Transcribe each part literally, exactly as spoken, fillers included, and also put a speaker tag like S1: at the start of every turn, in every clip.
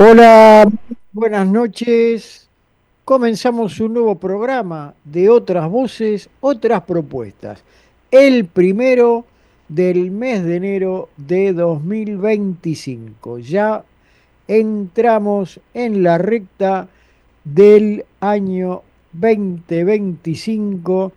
S1: Hola, buenas noches. Comenzamos un nuevo programa de otras voces, otras propuestas. El primero del mes de enero de dos mil veinticinco. Ya entramos en la recta del año dos mil veinticinco,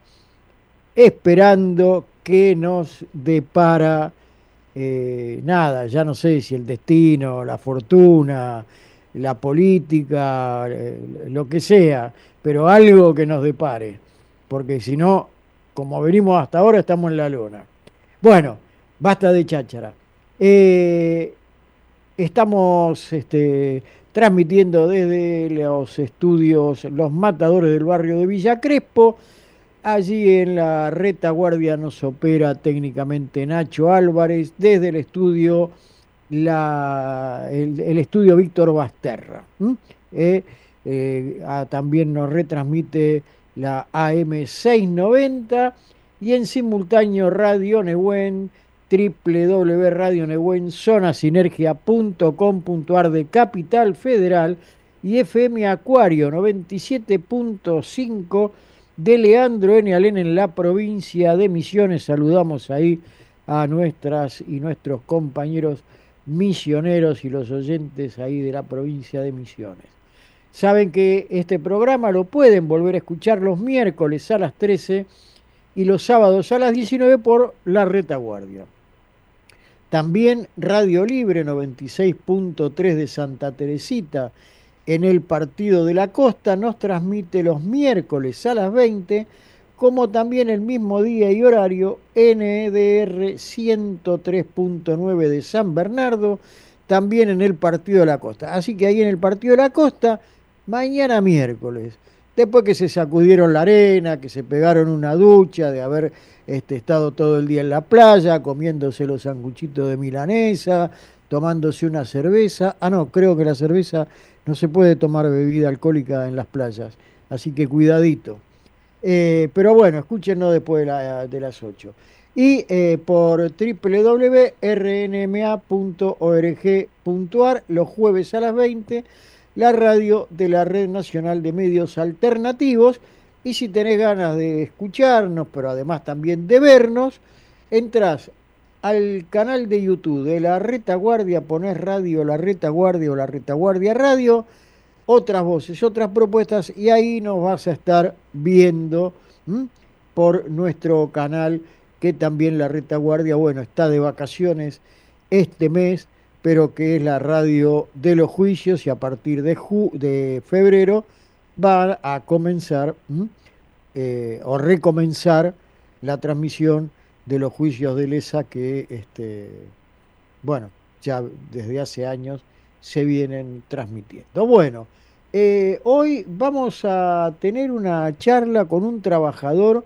S1: esperando que nos depara eh, nada, ya no sé si el destino, la fortuna, la política, eh, lo que sea, pero algo que nos depare, porque si no, como venimos hasta ahora, estamos en la luna. Bueno, basta de cháchara. Eh, Estamos este, transmitiendo desde los estudios Los Matadores del barrio de Villa Crespo. Allí en la retaguardia nos opera técnicamente Nacho Álvarez desde el estudio, la- el, el estudio Víctor Basterra. ¿M? Eh, eh, ah, también nos retransmite la A M seiscientos noventa y en simultáneo Radio Nehuen, w w w punto radio nehuen zona sinergia punto com punto ar de Capital Federal y F M Acuario noventa y siete punto cinco de Leandro N. Alén en la provincia de Misiones. Saludamos ahí a nuestras y nuestros compañeros misioneros y los oyentes ahí de la provincia de Misiones. Saben que este programa lo pueden volver a escuchar los miércoles a las trece y los sábados a las diecinueve por La Retaguardia. También Radio Libre noventa y seis punto tres de Santa Teresita en el Partido de la Costa nos transmite los miércoles a las veinte, como también el mismo día y horario N D R ciento tres punto nueve de San Bernardo, también en el Partido de la Costa. Así que ahí en el Partido de la Costa, mañana miércoles, después que se sacudieron la arena, que se pegaron una ducha de haber este, estado todo el día en la playa, comiéndose los sanguchitos de milanesa, tomándose una cerveza. Ah, no, creo que la cerveza no se puede tomar bebida alcohólica en las playas, así que cuidadito. Eh, pero bueno, escúchenos después de, la- de las ocho. Y eh, por w w w punto r n m a punto org punto ar, los jueves a las veinte, la radio de la Red Nacional de Medios Alternativos. Y si tenés ganas de escucharnos, pero además también de vernos, entrás al canal de YouTube de La Retaguardia, ponés radio La Retaguardia o La Retaguardia Radio, otras voces, otras propuestas, y ahí nos vas a estar viendo, ¿m? Por nuestro canal, que también La Retaguardia, bueno, está de vacaciones este mes, pero que es la radio de los juicios y a partir de, ju- de febrero va a comenzar, ¿m? Eh, o recomenzar la transmisión de los juicios de Lesa que, este, bueno, ya desde hace años se vienen transmitiendo. Bueno, eh, hoy vamos a tener una charla con un trabajador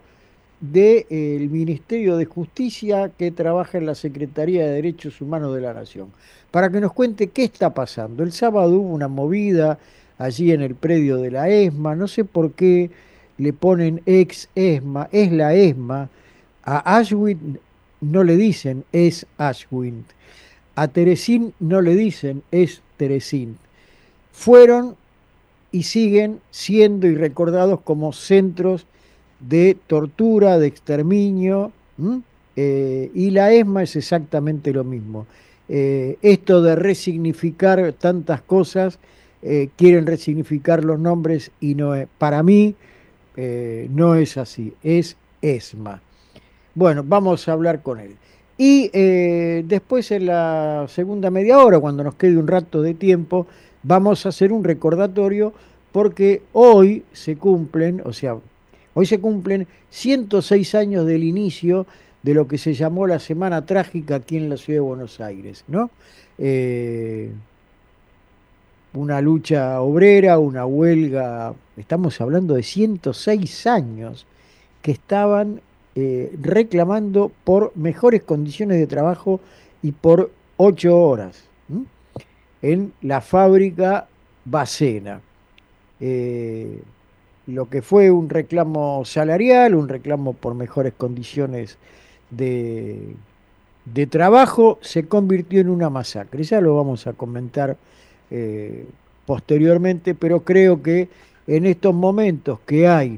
S1: del Ministerio de Justicia que trabaja en la Secretaría de Derechos Humanos de la Nación, para que nos cuente qué está pasando. El sábado hubo una movida allí en el predio de la ESMA, no sé por qué le ponen ex ESMA, es la ESMA, a Ashwin no le dicen es Ashwin, a Teresín no le dicen es Teresín. Fueron y siguen siendo y recordados como centros de tortura, de exterminio, ¿m? Eh, y la ESMA es exactamente lo mismo. Eh, esto de resignificar tantas cosas, eh, quieren resignificar los nombres y no es, para mí eh, no es así, es ESMA. Bueno, vamos a hablar con él. Y eh, después en la segunda media hora, cuando nos quede un rato de tiempo, vamos a hacer un recordatorio porque hoy se cumplen, o sea, hoy se cumplen ciento seis años del inicio de lo que se llamó la Semana Trágica aquí en la ciudad de Buenos Aires, ¿no? Eh, una lucha obrera, una huelga, estamos hablando de ciento seis años que estaban eh, reclamando por mejores condiciones de trabajo y por ocho horas, ¿m? En la fábrica Bacena. Eh, lo que fue un reclamo salarial, un reclamo por mejores condiciones de, de trabajo, se convirtió en una masacre. Ya lo vamos a comentar eh, posteriormente, pero creo que en estos momentos que hay,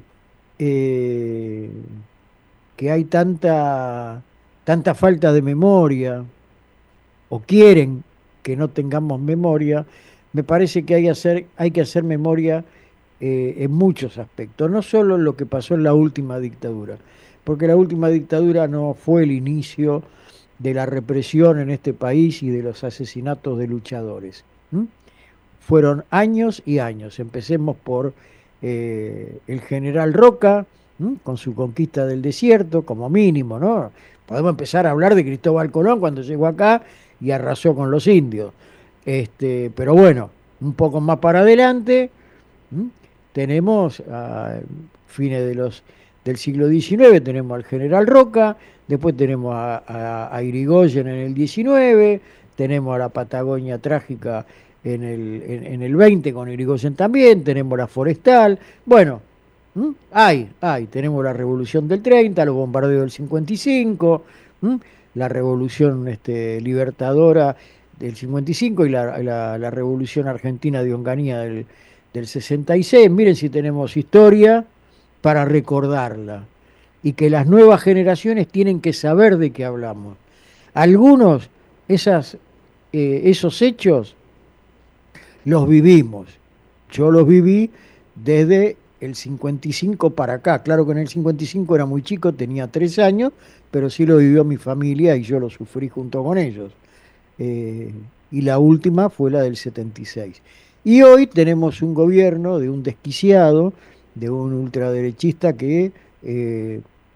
S1: eh, que hay tanta, tanta falta de memoria, o quieren que no tengamos memoria, me parece que hay, hacer, hay que hacer memoria eh, en muchos aspectos, no solo en lo que pasó en la última dictadura, porque la última dictadura no fue el inicio de la represión en este país y de los asesinatos de luchadores. ¿m? Fueron años y años. Empecemos por eh, el general Roca, ¿m? Con su conquista del desierto, como mínimo, ¿no? Podemos empezar a hablar de Cristóbal Colón cuando llegó acá y arrasó con los indios. Este, pero bueno, un poco más para adelante, ¿m? Tenemos a fines de los, del siglo diecinueve, tenemos al general Roca, después tenemos a, a, a Irigoyen en el diecinueve, tenemos a la Patagonia trágica en el, en, en el veinte con Irigoyen también, tenemos la forestal, bueno, ¿m? hay, hay, tenemos la revolución del treinta, los bombardeos del cincuenta y cinco, ¿m? La revolución este, libertadora del cincuenta y cinco y la, la, la revolución argentina de Onganía del, del sesenta y seis. Miren si tenemos historia para recordarla y que las nuevas generaciones tienen que saber de qué hablamos. Algunos, esas, eh, esos hechos los vivimos. Yo los viví desde el cincuenta y cinco para acá. Claro que en el cincuenta y cinco era muy chico, tenía tres años, pero sí lo vivió mi familia y yo lo sufrí junto con ellos. Eh, y la última fue la del setenta y seis. Y hoy tenemos un gobierno de un desquiciado, de un ultraderechista que eh,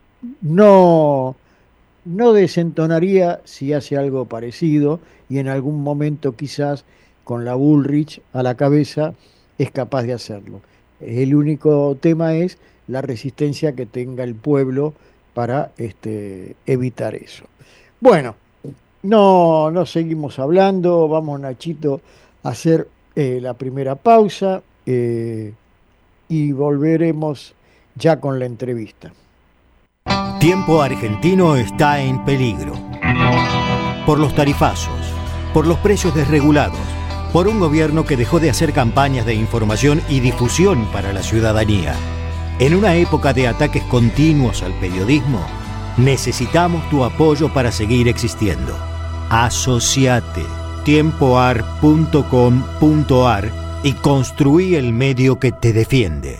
S1: no, no desentonaría si hace algo parecido y en algún momento quizás con la Bullrich a la cabeza es capaz de hacerlo. El único tema es la resistencia que tenga el pueblo para este, evitar eso. Bueno, no, no seguimos hablando, vamos Nachito a hacer eh, la primera pausa eh, y volveremos ya con la entrevista.
S2: Tiempo Argentino está en peligro. Por los tarifazos, por los precios desregulados, por un gobierno que dejó de hacer campañas de información y difusión para la ciudadanía. En una época de ataques continuos al periodismo, necesitamos tu apoyo para seguir existiendo. Asociate tiempoar punto com punto ar y construí el medio que te defiende.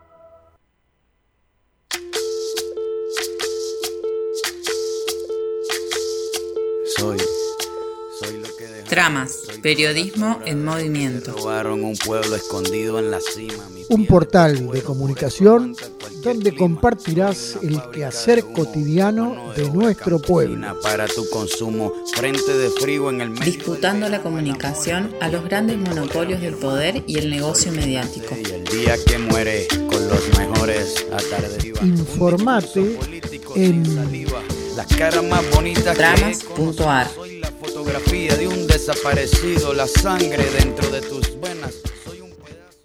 S3: Soy, soy lo que dejó.
S4: Tramas, periodismo en movimiento.
S3: Robaron un pueblo escondido en la cima.
S5: Un portal de comunicación donde compartirás el quehacer cotidiano de nuestro pueblo.
S3: Para tu consumo, frente de frío en el medio.
S4: Disputando la comunicación a los grandes monopolios del poder y el negocio mediático.
S3: Y el día que muere con los mejores atardeceres.
S5: Informate en
S3: las caras más bonitas.
S4: Tramas punto ar.
S3: Soy la fotografía de un desaparecido, la sangre dentro de tus venas. Soy un pedazo.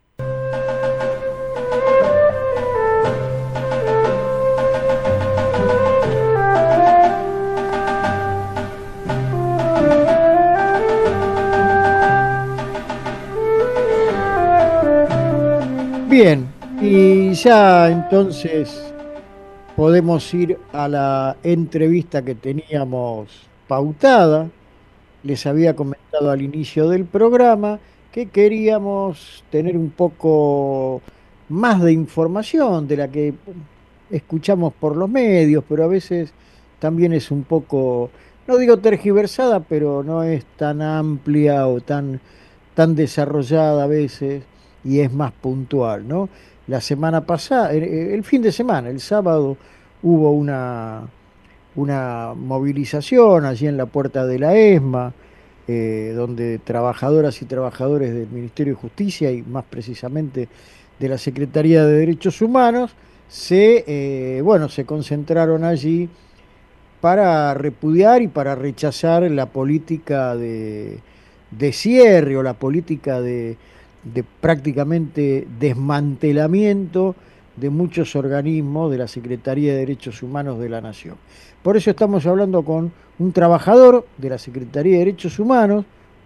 S1: Bien, y ya entonces podemos ir a la entrevista que teníamos pautada. Les había comentado al inicio del programa que queríamos tener un poco más de información de la que escuchamos por los medios, pero a veces también es un poco, no digo tergiversada, pero no es tan amplia o tan, tan desarrollada a veces y es más puntual, ¿no? La semana pasada, el, el fin de semana, el sábado, hubo una, una movilización allí en la puerta de la ESMA, eh, donde trabajadoras y trabajadores del Ministerio de Justicia y más precisamente de la Secretaría de Derechos Humanos se, eh, bueno, se concentraron allí para repudiar y para rechazar la política de, de cierre o la política de de prácticamente desmantelamiento de muchos organismos de la Secretaría de Derechos Humanos de la Nación. Por eso estamos hablando con un trabajador de la Secretaría de Derechos Humanos,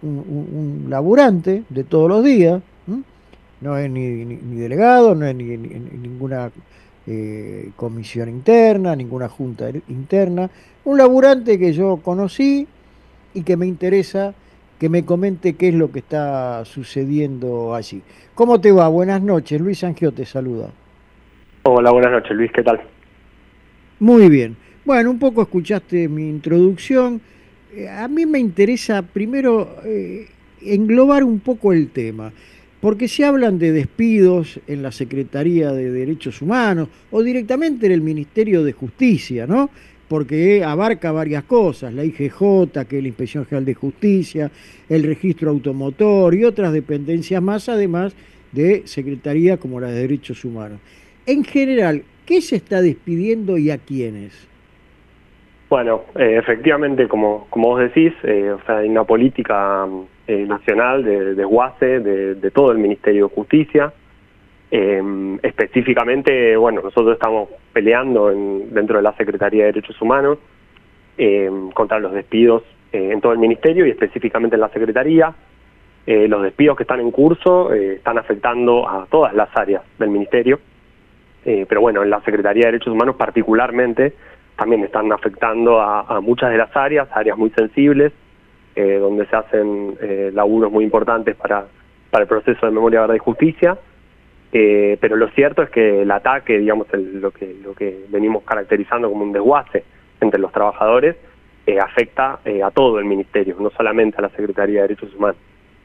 S1: un, un- un laburante de todos los días, ¿m? No es ni, ni- ni delegado, no es ni, ni- ni ninguna eh, comisión interna, ninguna junta interna, un laburante que yo conocí y que me interesa que me comente qué es lo que está sucediendo allí. ¿Cómo te va? Buenas noches, Luis Angio te saluda.
S6: Hola, buenas noches, Luis, ¿qué tal?
S1: Muy bien. Bueno, un poco escuchaste mi introducción. Eh, a mí me interesa primero eh, englobar un poco el tema, porque se hablan de despidos en la Secretaría de Derechos Humanos o directamente en el Ministerio de Justicia, ¿no? Porque abarca varias cosas, la I G J, que es la Inspección General de Justicia, el Registro Automotor y otras dependencias más, además de Secretaría como la de Derechos Humanos. En general, ¿qué se está despidiendo y a quiénes?
S6: Bueno, eh, efectivamente, como, como vos decís, eh, o sea, hay una política eh, nacional de desguace de, de todo el Ministerio de Justicia. Eh, específicamente, bueno, nosotros estamos peleando en, dentro de la Secretaría de Derechos Humanos eh, contra los despidos eh, en todo el Ministerio y específicamente en la Secretaría. Eh, los despidos que están en curso eh, están afectando a todas las áreas del Ministerio, eh, pero bueno, en la Secretaría de Derechos Humanos particularmente también están afectando a, a muchas de las áreas, áreas muy sensibles, eh, donde se hacen eh, laburos muy importantes para, para el proceso de memoria, verdad y justicia. Eh, pero lo cierto es que el ataque, digamos, el, lo, que, lo que venimos caracterizando como un desguace entre los trabajadores, eh, afecta eh, a todo el Ministerio, no solamente a la Secretaría de Derechos Humanos.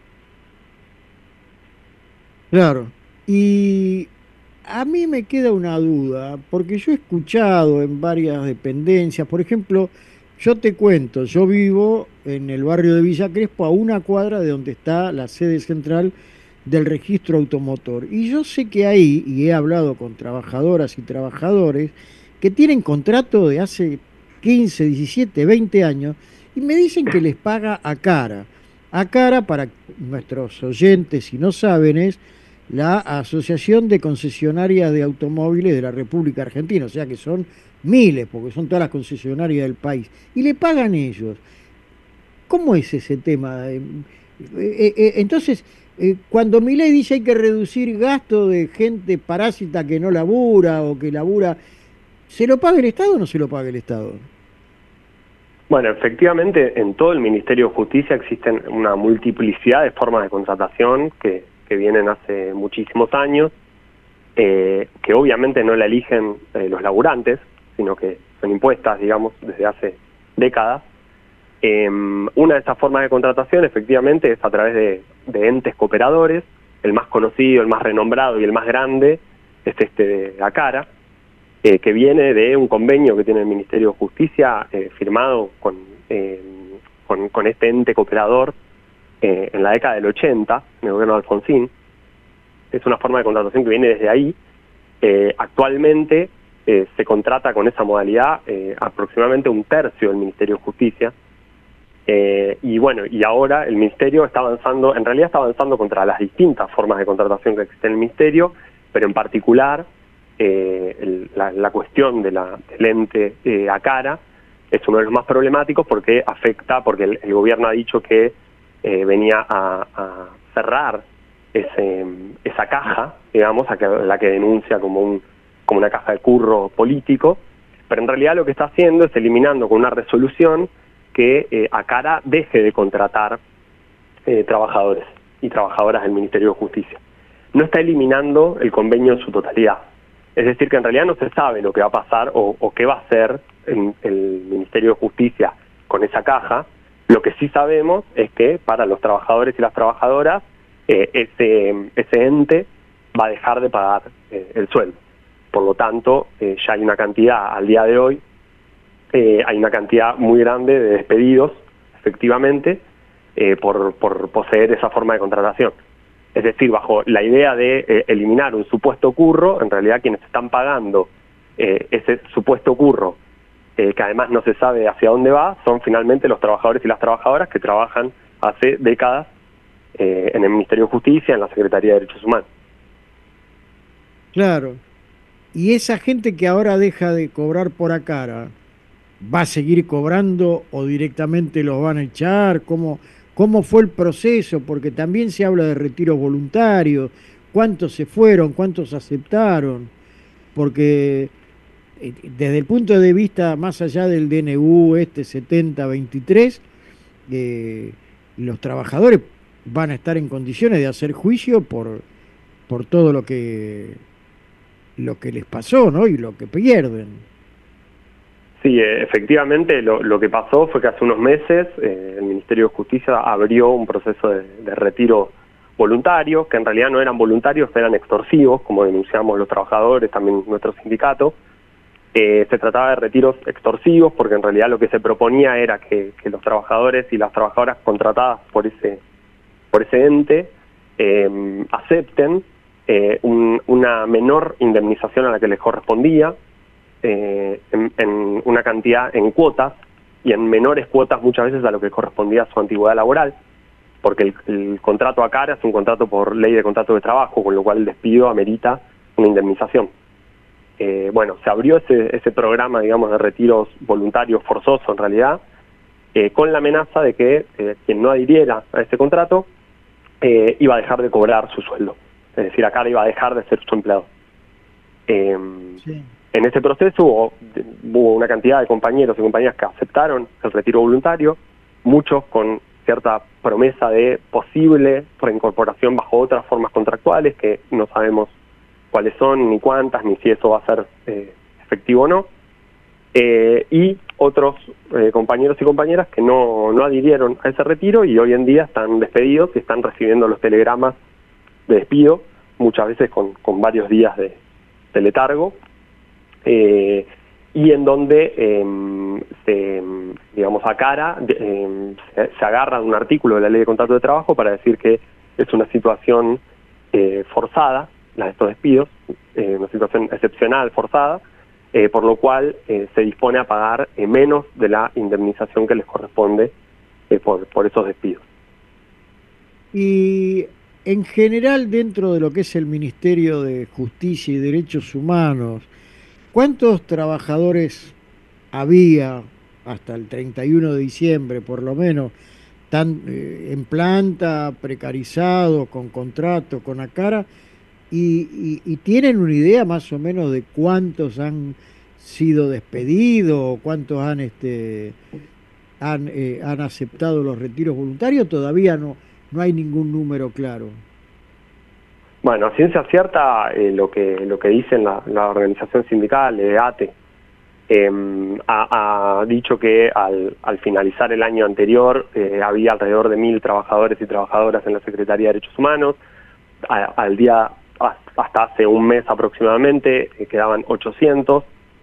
S1: Claro. Y a mí me queda una duda, porque yo he escuchado en varias dependencias, por ejemplo, yo te cuento, yo vivo en el barrio de Villa Crespo, a una cuadra de donde está la sede central del registro automotor. Y yo sé que ahí, y he hablado con trabajadoras y trabajadores, que tienen contrato de hace quince, diecisiete, veinte años, y me dicen que les paga a cara. A cara, para nuestros oyentes, si no saben, es la Asociación de Concesionarias de Automóviles de la República Argentina, o sea que son miles, porque son todas las concesionarias del país, y le pagan ellos. ¿Cómo es ese tema? Eh, eh, eh, entonces, eh, cuando Milei dice hay que reducir gasto de gente parásita que no labura o que labura, ¿se lo paga el Estado o no se lo paga el Estado?
S6: Bueno, efectivamente, en todo el Ministerio de Justicia existen una multiplicidad de formas de contratación que, que vienen hace muchísimos años, eh, que obviamente no la eligen eh, los laburantes, sino que son impuestas, digamos, desde hace décadas. Eh, una de estas formas de contratación, efectivamente, es a través de, de entes cooperadores. El más conocido, el más renombrado y el más grande es este de ACARA, eh, que viene de un convenio que tiene el Ministerio de Justicia eh, firmado con, eh, con, con este ente cooperador eh, en la década del ochenta, en el gobierno de Alfonsín. Es una forma de contratación que viene desde ahí. Eh, actualmente eh, se contrata con esa modalidad eh, aproximadamente un tercio del Ministerio de Justicia. Eh, y bueno, y ahora el Ministerio está avanzando, en realidad está avanzando contra las distintas formas de contratación que existen en el Ministerio, pero en particular eh, el, la, la cuestión de la, del ente eh, ACARA es uno de los más problemáticos porque afecta, porque el, el gobierno ha dicho que eh, venía a, a cerrar ese, esa caja, digamos, a que, la que denuncia como, un, como una caja de curro político, pero en realidad lo que está haciendo es eliminando con una resolución que eh, ACARA deje de contratar eh, trabajadores y trabajadoras del Ministerio de Justicia. No está eliminando el convenio en su totalidad. Es decir, que en realidad no se sabe lo que va a pasar o, o qué va a hacer el, el Ministerio de Justicia con esa caja. Lo que sí sabemos es que para los trabajadores y las trabajadoras eh, ese, ese ente va a dejar de pagar eh, el sueldo. Por lo tanto, eh, ya hay una cantidad al día de hoy Eh, hay una cantidad muy grande de despedidos, efectivamente, eh, por, por poseer esa forma de contratación. Es decir, bajo la idea de eh, eliminar un supuesto curro, en realidad quienes están pagando eh, ese supuesto curro, eh, que además no se sabe hacia dónde va, son finalmente los trabajadores y las trabajadoras que trabajan hace décadas eh, en el Ministerio de Justicia, en la Secretaría de Derechos Humanos.
S1: Claro. Y esa gente que ahora deja de cobrar por ACARA, ¿va a seguir cobrando o directamente los van a echar? ¿Cómo, cómo fue el proceso, porque también se habla de retiros voluntarios, cuántos se fueron, cuántos aceptaron, porque eh, desde el punto de vista más allá del D N U este setenta veintitrés, eh, los trabajadores van a estar en condiciones de hacer juicio por, por todo lo que, lo que les pasó, ¿no? Y lo que pierden.
S6: Sí, efectivamente lo, lo que pasó fue que hace unos meses eh, el Ministerio de Justicia abrió un proceso de, de retiro voluntario, que en realidad no eran voluntarios, eran extorsivos, como denunciamos los trabajadores, también nuestro sindicato. Eh, se trataba de retiros extorsivos porque en realidad lo que se proponía era que, que los trabajadores y las trabajadoras contratadas por ese, por ese ente eh, acepten eh, un, una menor indemnización a la que les correspondía, eh, en, en una cantidad, en cuotas, y en menores cuotas muchas veces a lo que correspondía a su antigüedad laboral, porque el, el contrato a cara es un contrato por ley de contrato de trabajo, con lo cual el despido amerita una indemnización. Eh, bueno, se abrió ese, ese programa, digamos, de retiros voluntarios forzosos en realidad, eh, con la amenaza de que eh, quien no adhiriera a ese contrato eh, iba a dejar de cobrar su sueldo. Es decir, acá iba a dejar de ser su empleado. Eh, sí. En ese proceso hubo, hubo una cantidad de compañeros y compañeras que aceptaron el retiro voluntario, muchos con cierta promesa de posible reincorporación bajo otras formas contractuales que no sabemos cuáles son, ni cuántas, ni si eso va a ser eh, efectivo o no, eh, y otros eh, compañeros y compañeras que no, no adhirieron a ese retiro y hoy en día están despedidos y están recibiendo los telegramas de despido, muchas veces con, con varios días de, de letargo, eh, y en donde eh, se, digamos, a cara eh, se, se agarra de un artículo de la Ley de Contrato de Trabajo para decir que es una situación eh, forzada, la de estos despidos, eh, una situación excepcional, forzada, eh, por lo cual eh, se dispone a pagar eh, menos de la indemnización que les corresponde eh, por, por esos despidos.
S1: Y en general, dentro de lo que es el Ministerio de Justicia y Derechos Humanos, ¿cuántos trabajadores había hasta el treinta y uno de diciembre, por lo menos, tan, eh, en planta, precarizados, con contrato, con ACARA? Y, y, y tienen una idea más o menos de cuántos han sido despedidos, cuántos han este han, eh, han aceptado los retiros voluntarios. Todavía no no hay ningún número claro.
S6: Bueno, a ciencia cierta, eh, lo que lo que dice la, la organización sindical, eh, A T E, eh, ha, ha dicho que al, al finalizar el año anterior eh, había alrededor de mil trabajadores y trabajadoras en la Secretaría de Derechos Humanos. A, al día hasta hace un mes aproximadamente eh, quedaban ochocientos,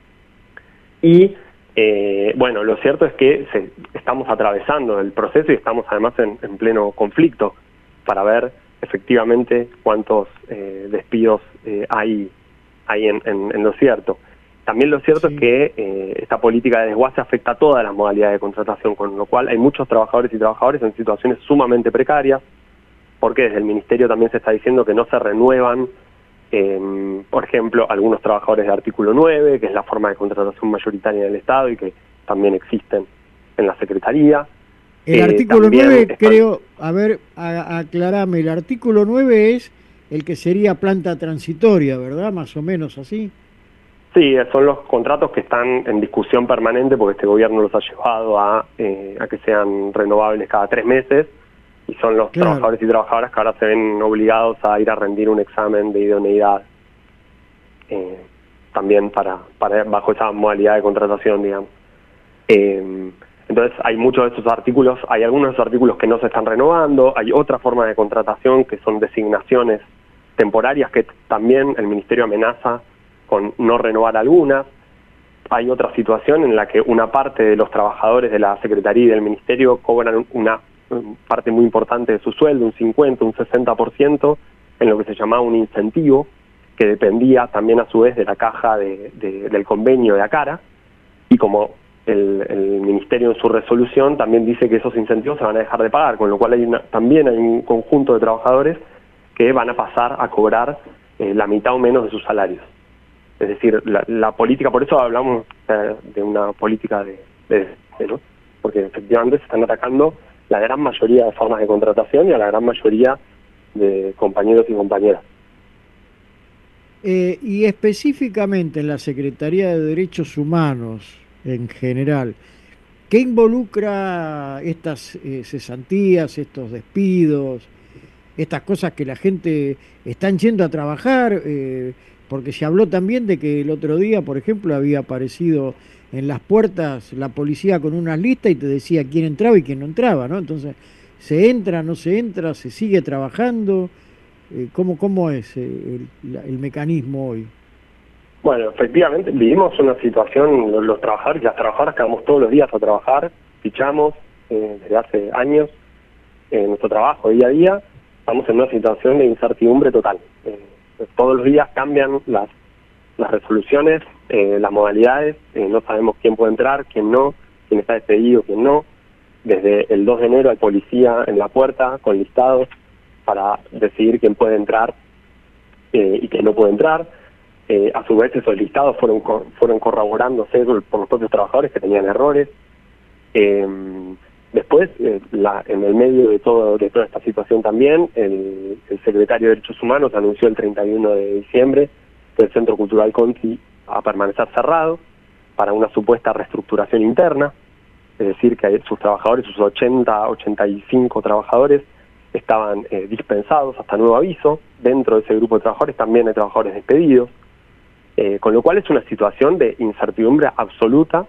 S6: y eh, bueno, lo cierto es que se, estamos atravesando el proceso y estamos además en, en pleno conflicto para ver efectivamente cuántos eh, despidos eh, hay, hay en, en, en lo cierto. También lo cierto sí. es que eh, esta política de desguace afecta a todas las modalidades de contratación, con lo cual hay muchos trabajadores y trabajadoras en situaciones sumamente precarias, porque desde el Ministerio también se está diciendo que no se renuevan, eh, por ejemplo, algunos trabajadores de artículo nueve, que es la forma de contratación mayoritaria del Estado y que también existen en la Secretaría.
S1: El eh, artículo nueve, están... creo, a ver, a, aclarame, el artículo nueve es el que sería planta transitoria, ¿verdad? Más o menos así.
S6: Sí, son los contratos que están en discusión permanente porque este gobierno los ha llevado a, eh, a que sean renovables cada tres meses. Y son los claro. trabajadores y trabajadoras que ahora se ven obligados a ir a rendir un examen de idoneidad, eh, también para, para bajo esa modalidad de contratación, digamos. Eh, entonces hay muchos de estos artículos, hay algunos de esos artículos que no se están renovando, hay otra forma de contratación que son designaciones temporarias que también el Ministerio amenaza con no renovar algunas. Hay otra situación en la que una parte de los trabajadores de la Secretaría y del Ministerio cobran una parte muy importante de su sueldo, un cincuenta, un sesenta por ciento, en lo que se llamaba un incentivo, que dependía también a su vez de la caja de, de, del convenio de ACARA, y como el, el Ministerio en su resolución también dice que esos incentivos se van a dejar de pagar, con lo cual hay una, también hay un conjunto de trabajadores que van a pasar a cobrar eh, la mitad o menos de sus salarios. Es decir, la, la política, por eso hablamos eh, de una política de, de, de ¿no? porque efectivamente se están atacando la gran mayoría de formas de contratación y a la gran mayoría de compañeros y compañeras.
S1: Eh, y específicamente en la Secretaría de Derechos Humanos en general, ¿qué involucra estas eh, cesantías, estos despidos, estas cosas que la gente están yendo a trabajar? Eh, porque se habló también de que el otro día, por ejemplo, había aparecido en las puertas la policía con unas listas y te decía quién entraba y quién no entraba, ¿no? Entonces, ¿se entra, no se entra, se sigue trabajando? Eh, ¿cómo, ¿Cómo es eh, el, la- el mecanismo hoy?
S6: Bueno, efectivamente vivimos una situación, los, los trabajadores y las trabajadoras que vamos todos los días a trabajar, fichamos eh, desde hace años en nuestro trabajo día a día, estamos en una situación de incertidumbre total. Eh, todos los días cambian las, las resoluciones, eh, las modalidades, eh, no sabemos quién puede entrar, quién no, quién está despedido, quién no. Desde el dos de enero hay policía en la puerta con listados para decidir quién puede entrar eh, y quién no puede entrar. Eh, a su vez esos listados fueron fueron corroborándose por los propios trabajadores que tenían errores. Eh, después, eh, la, en el medio de todo de toda esta situación también, el, el secretario de Derechos Humanos anunció el treinta y uno de diciembre que el Centro Cultural Conti a permanecer cerrado para una supuesta reestructuración interna, es decir, que sus trabajadores, sus ochenta, ochenta y cinco trabajadores, estaban eh, dispensados hasta nuevo aviso. Dentro de ese grupo de trabajadores también hay trabajadores despedidos. Eh, con lo cual es una situación de incertidumbre absoluta,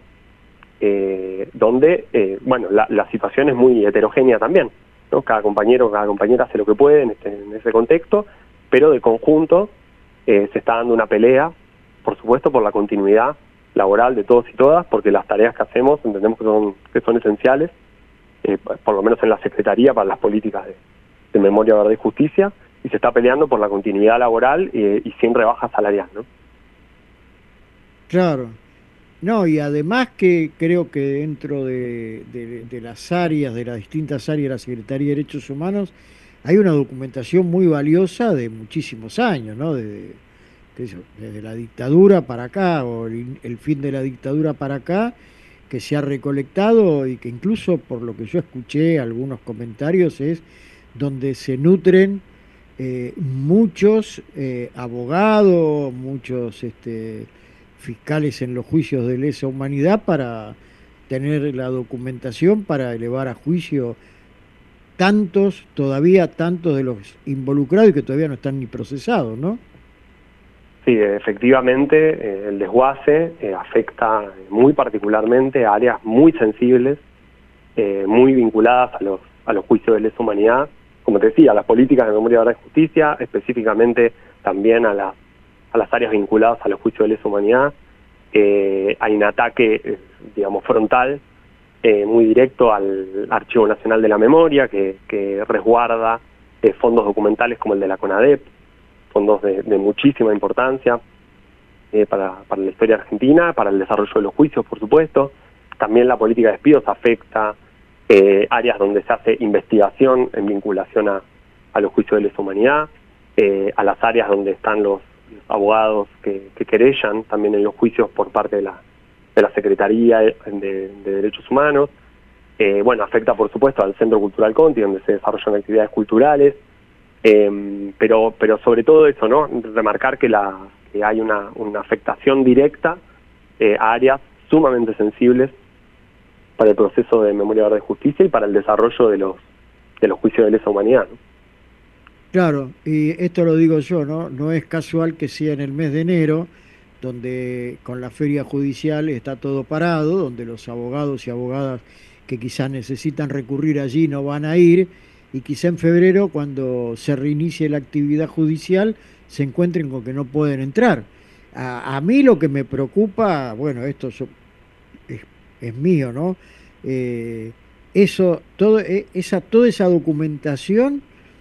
S6: eh, donde, eh, bueno, la, la situación es muy heterogénea también, ¿no? Cada compañero, cada compañera hace lo que puede en, este, en ese contexto, pero de conjunto eh, se está dando una pelea, por supuesto, por la continuidad laboral de todos y todas, porque las tareas que hacemos entendemos que son, que son esenciales, eh, por lo menos en la Secretaría, para las políticas de, de memoria, verdad y justicia, y se está peleando por la continuidad laboral eh, y sin rebaja salarial, ¿no?
S1: Claro. No, y además que creo que dentro de, de- de las áreas, de las distintas áreas de la Secretaría de Derechos Humanos, hay una documentación muy valiosa de muchísimos años, ¿no? De, qué sé yo, desde la dictadura para acá, o el, el fin de la dictadura para acá, que se ha recolectado y que incluso por lo que yo escuché, algunos comentarios, es donde se nutren eh, muchos eh, abogados, muchos este, fiscales en los juicios de lesa humanidad para tener la documentación para elevar a juicio tantos, todavía tantos de los involucrados y que todavía no están ni procesados, ¿no?
S6: Sí, efectivamente, eh, el desguace eh, afecta muy particularmente a áreas muy sensibles, eh, muy vinculadas a los, a los juicios de lesa humanidad, como te decía, a las políticas de memoria, verdad y justicia, específicamente también a, la, a las áreas vinculadas a los juicios de lesa humanidad. Eh, hay un ataque, eh, digamos, frontal, eh, muy directo al Archivo Nacional de la Memoria, que, que resguarda eh, fondos documentales como el de la CONADEP, fondos de, de muchísima importancia eh, para, para la historia argentina, para el desarrollo de los juicios, por supuesto. También la política de despidos afecta eh, áreas donde se hace investigación en vinculación a, a los juicios de lesa humanidad, eh, a las áreas donde están los, los abogados que, que querellan también en los juicios por parte de la, de la Secretaría de, de Derechos Humanos. Eh, bueno, afecta por supuesto al Centro Cultural Conti, donde se desarrollan actividades culturales. Eh, pero pero sobre todo eso, ¿no? Remarcar que, la, que hay una, una afectación directa eh, a áreas sumamente sensibles para el proceso de memoria, verdad y justicia y para el desarrollo de los de los juicios de lesa humanidad, ¿no?
S1: Claro, y esto lo digo yo, ¿no? No es casual que sea en el mes de enero, donde con la feria judicial está todo parado, donde los abogados y abogadas que quizás necesitan recurrir allí no van a ir, y quizá en febrero, cuando se reinicie la actividad judicial, se encuentren con que no pueden entrar. A, a mí lo que me preocupa, bueno, esto so- es, es mío, ¿no? Eh, eso, todo, eh, esa, toda esa documentación,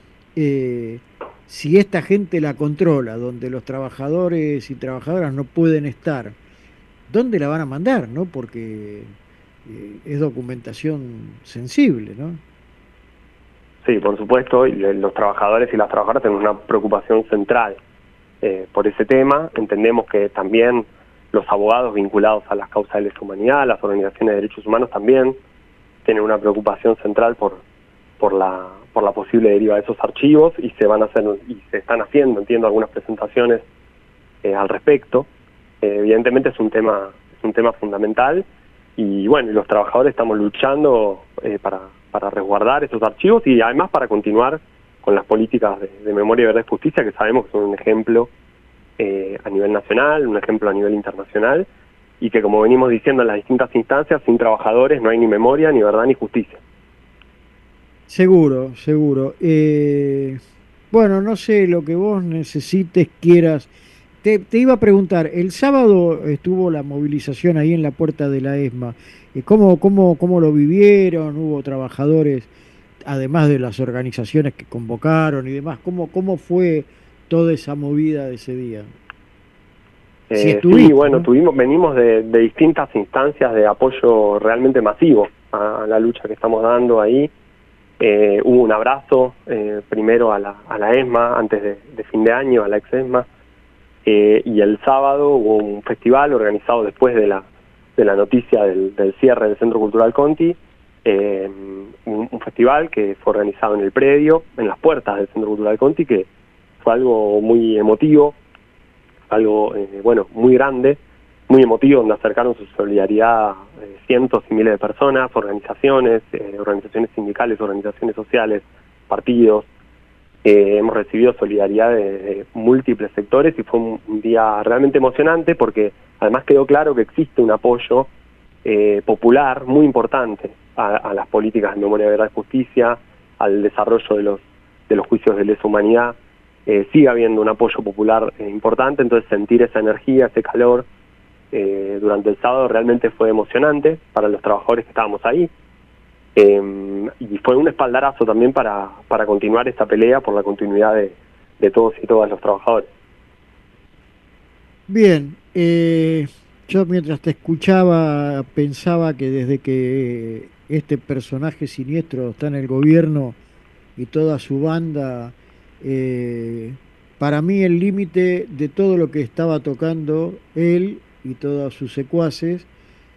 S1: eh, si esta gente la controla, donde los trabajadores y trabajadoras no pueden estar, ¿dónde la van a mandar, no? Porque eh, es documentación sensible, ¿no?
S6: Sí, por supuesto, y los trabajadores y las trabajadoras tienen una preocupación central eh, por ese tema. Entendemos que también los abogados vinculados a las causas de lesa humanidad, las organizaciones de derechos humanos también tienen una preocupación central por, por la, por la posible deriva de esos archivos, y se van a hacer, y se están haciendo, entiendo, algunas presentaciones eh, al respecto. Eh, evidentemente es un tema, es un tema fundamental, y bueno, los trabajadores estamos luchando eh, para, para resguardar esos archivos y además para continuar con las políticas de, de memoria, verdad y justicia, que sabemos que son un ejemplo eh, a nivel nacional, un ejemplo a nivel internacional, y que, como venimos diciendo en las distintas instancias, sin trabajadores no hay ni memoria, ni verdad, ni justicia.
S1: Seguro, seguro. Eh, bueno, no sé, lo que vos necesites, quieras. Te, te iba a preguntar, el sábado estuvo la movilización ahí en la puerta de la ESMA. Eh, ¿Cómo, cómo, cómo lo vivieron? ¿Hubo trabajadores, además de las organizaciones que convocaron y demás? ¿Cómo, cómo fue toda esa movida de ese día?
S6: Eh,
S1: Si estuviste,
S6: sí, bueno,
S1: ¿no?
S6: tuvimos, venimos de, de distintas instancias de apoyo realmente masivo a, a la lucha que estamos dando ahí. Eh, hubo un abrazo eh, primero a la, a la ESMA antes de, de fin de año, a la ex ESMA, eh, y el sábado hubo un festival organizado después de la, de la noticia del, del cierre del Centro Cultural Conti, eh, un, un festival que fue organizado en el predio, en las puertas del Centro Cultural Conti, que fue algo muy emotivo, algo eh, bueno, muy grande, muy emotivo, donde acercaron su solidaridad eh, cientos y miles de personas, organizaciones, eh, organizaciones sindicales, organizaciones sociales, partidos. Eh, hemos recibido solidaridad de, de múltiples sectores y fue un, un día realmente emocionante, porque además quedó claro que existe un apoyo eh, popular muy importante a, a las políticas de memoria, verdad y justicia, al desarrollo de los, de los juicios de lesa humanidad. Eh, sigue habiendo un apoyo popular eh, importante, entonces sentir esa energía, ese calor eh, durante el sábado realmente fue emocionante para los trabajadores que estábamos ahí, eh, y fue un espaldarazo también para, para continuar esta pelea por la continuidad de, de todos y todas los trabajadores.
S1: Bien, eh, yo mientras te escuchaba pensaba que desde que este personaje siniestro está en el gobierno y toda su banda, eh, para mí el límite de todo lo que estaba tocando él y todos sus secuaces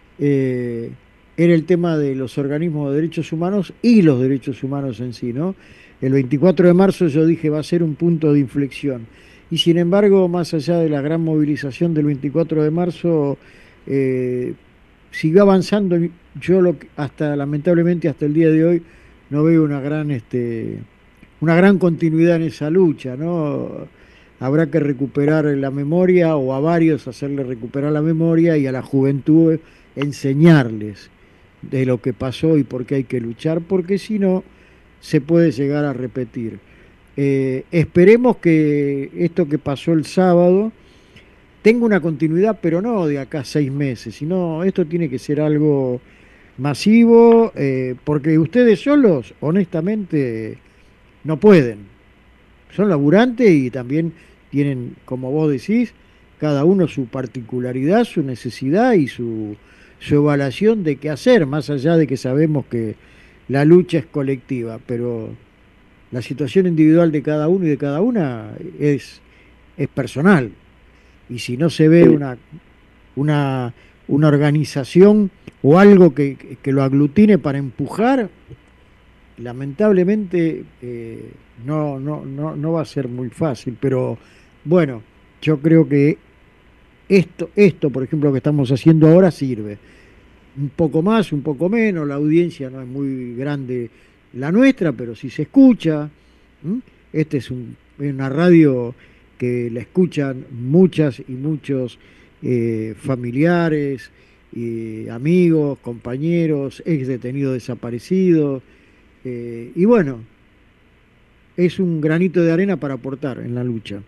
S1: eh, era el tema de los organismos de derechos humanos y los derechos humanos en sí, ¿no? El veinticuatro de marzo yo dije va a ser un punto de inflexión. Y sin embargo, más allá de la gran movilización del veinticuatro de marzo, eh, siguió avanzando. Yo lo que, hasta lamentablemente hasta el día de hoy no veo una gran este una gran continuidad en esa lucha, ¿no? Habrá que recuperar la memoria, o a varios hacerle recuperar la memoria, y a la juventud enseñarles de lo que pasó y por qué hay que luchar, porque si no se puede llegar a repetir. Eh, esperemos que esto que pasó el sábado tenga una continuidad, pero no de acá a seis meses, sino esto tiene que ser algo masivo, eh, porque ustedes solos, honestamente, no pueden. Son laburantes y también tienen, como vos decís, cada uno su particularidad, su necesidad y su, su evaluación de qué hacer, más allá de que sabemos que la lucha es colectiva, pero la situación individual de cada uno y de cada una es, es personal. Y si no se ve una, una, una organización o algo que, que lo aglutine para empujar, lamentablemente eh, no, no, no, no va a ser muy fácil. Pero bueno, yo creo que esto, esto, por ejemplo, que estamos haciendo ahora sirve. Un poco más, un poco menos, la audiencia no es muy grande la nuestra, pero si se escucha. ¿Mm? Este es un, una radio que la escuchan muchas y muchos eh, familiares, eh, amigos, compañeros, ex detenidos desaparecidos, eh, y bueno, es un granito de arena para aportar en la lucha.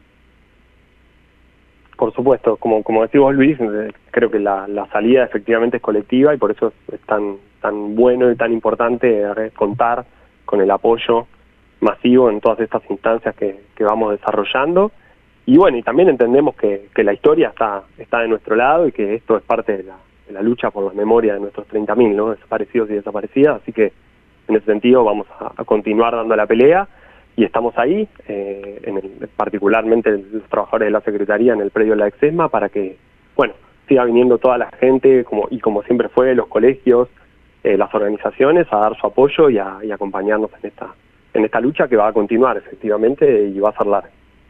S6: Por supuesto, como, como decís vos, Luis, creo que la, la salida efectivamente es colectiva, y por eso es, es tan, tan bueno y tan importante contar con el apoyo masivo en todas estas instancias que, que vamos desarrollando. Y bueno, y también entendemos que, que la historia está, está de nuestro lado, y que esto es parte de la, de la lucha por la memoria de nuestros treinta mil, ¿no?, desaparecidos y desaparecidas. Así que en ese sentido vamos a, a continuar dando la pelea, y estamos ahí, eh, en el, particularmente los trabajadores de la Secretaría en el predio de la ex ESMA, para que, bueno, siga viniendo toda la gente, como y como siempre fue, los colegios, eh, las organizaciones a dar su apoyo y a y acompañarnos en esta en esta lucha que va a continuar efectivamente y va a ser larga.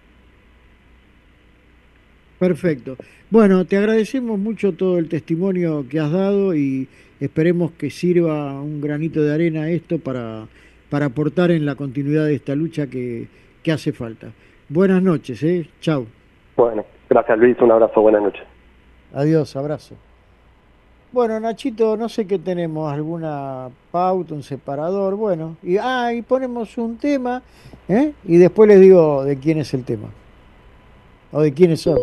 S1: Perfecto. Bueno, te agradecemos mucho todo el testimonio que has dado y esperemos que sirva un granito de arena esto para, para aportar en la continuidad de esta lucha que, que hace falta. Buenas noches, ¿eh? Chau.
S6: Bueno, gracias Luis, un abrazo, buenas noches.
S1: Adiós, abrazo. Bueno, Nachito, no sé qué tenemos, alguna pauta, un separador, bueno, y, ah, y ponemos un tema, ¿eh? Y después les digo de quién es el tema, o de quiénes son.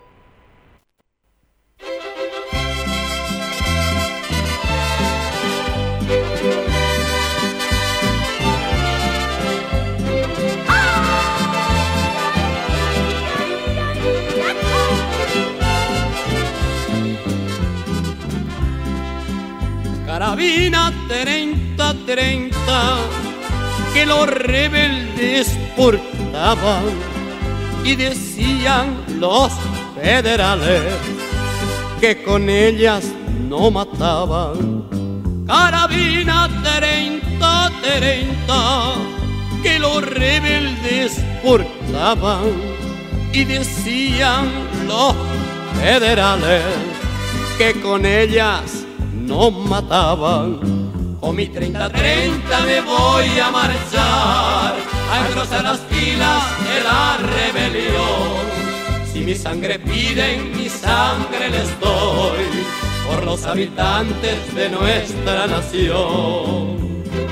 S7: Carabina treinta treinta que los rebeldes portaban y decían los federales que con ellas no mataban. Carabina treinta treinta que los rebeldes portaban y decían los federales que con ellas no mataban. Con mi treinta treinta me voy a marchar a engrosar las filas de la rebelión. Si mi sangre piden, mi sangre les doy por los habitantes de nuestra nación.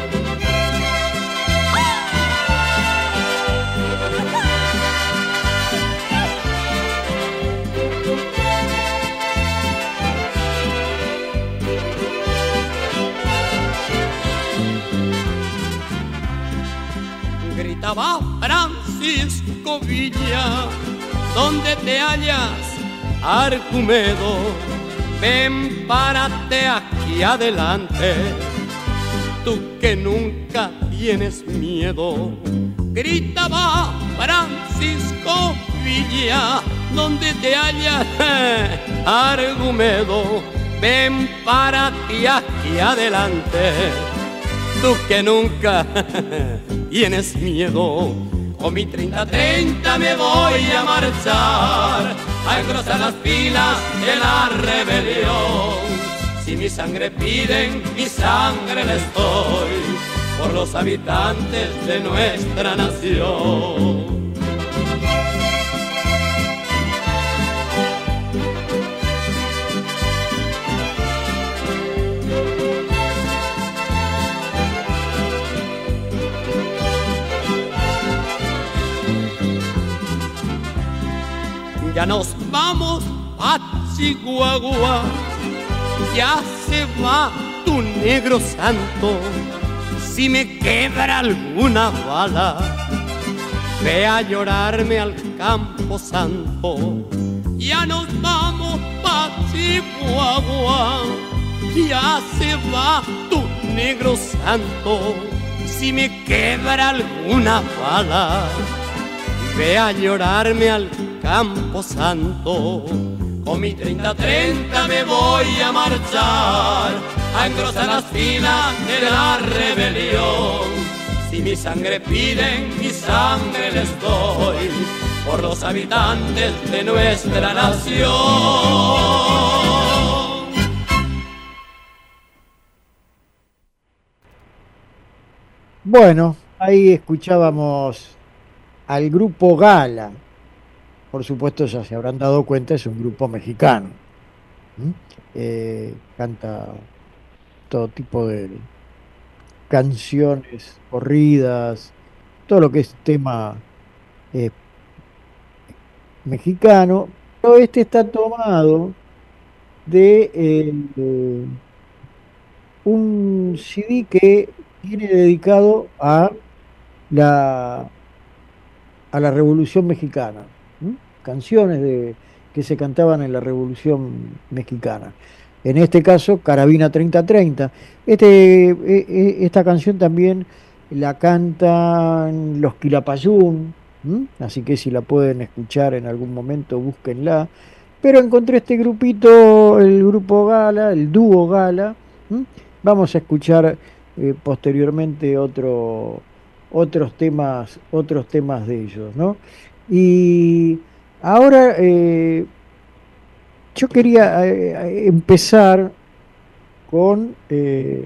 S7: Gritaba Francisco Villa, donde te hallas, Arcumedo, ven, párate aquí adelante, tú que nunca tienes miedo. Gritaba Francisco Villa, donde te hallas, Arcumedo, ven, párate aquí adelante, tú que nunca tienes miedo. Con mi treinta treinta me voy a marchar a engrosar las filas de la rebelión. Si mi sangre piden, mi sangre les doy por los habitantes de nuestra nación. Ya nos vamos a Chihuahua, ya se va tu negro santo. Si me quebra alguna bala, ve a llorarme al campo santo. Ya nos vamos a Chihuahua, ya se va tu negro santo. Si me quebra alguna bala, ve a llorarme al campo santo. Con mi treinta treinta me voy a marchar a engrosar las filas de la rebelión. Si mi sangre piden, mi sangre les doy por los habitantes de nuestra nación.
S1: Bueno, ahí escuchábamos al grupo Gala. Por supuesto, ya se habrán dado cuenta, es un grupo mexicano. ¿Mm? Eh, canta todo tipo de canciones, corridas, todo lo que es tema eh, mexicano. Pero este está tomado de eh, eh, un C D que tiene dedicado a la, a la Revolución Mexicana. ¿Mm? Canciones de, que se cantaban en la Revolución Mexicana. En este caso, Carabina treinta treinta. Este, eh, esta canción también la cantan los Quilapayún, ¿Mm? Así que si la pueden escuchar en algún momento, búsquenla. Pero encontré este grupito, el grupo Gala, el dúo Gala, ¿Mm? vamos a escuchar eh, posteriormente otro, otros temas, otros temas de ellos, ¿no? Y ahora eh, yo quería eh, empezar con eh,